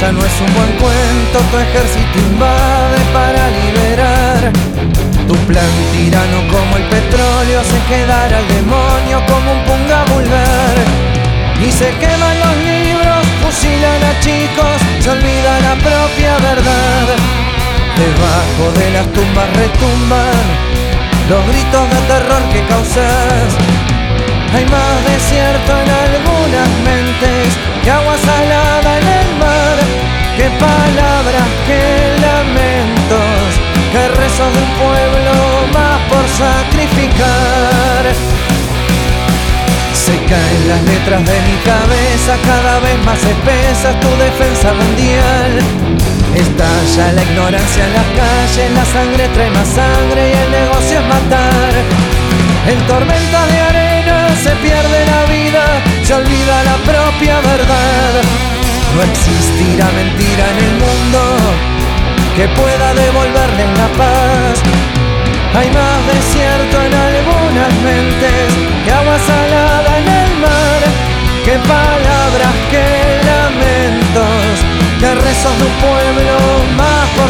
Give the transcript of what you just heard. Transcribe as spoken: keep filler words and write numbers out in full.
ya no es un buen cuento, tu ejército invade para liberar. Tu plan tirano como el petróleo hace quedar al demonio como un punga vulgar. Y se queman los libros, fusilan a chicos, se olvida la propia verdad. Debajo de las tumbas retumban los gritos de terror que causas. Hay más desierto en algunas mentes que agua salada en el mar, que palabras, que lamentos, que rezos de un pueblo más por sacrificar. Se caen las letras de mi cabeza, cada vez más espesa tu defensa mundial. Estalla la ignorancia en las calles, la sangre trae más sangre y el negocio es matar. En tormentas de arena se pierde la vida, se olvida la propia verdad. No existirá mentira en el mundo que pueda devolverle la paz. Hay más desierto en algunas mentes que agua salada en el mar, que palabras, que lamentos, que rezos de un pueblo más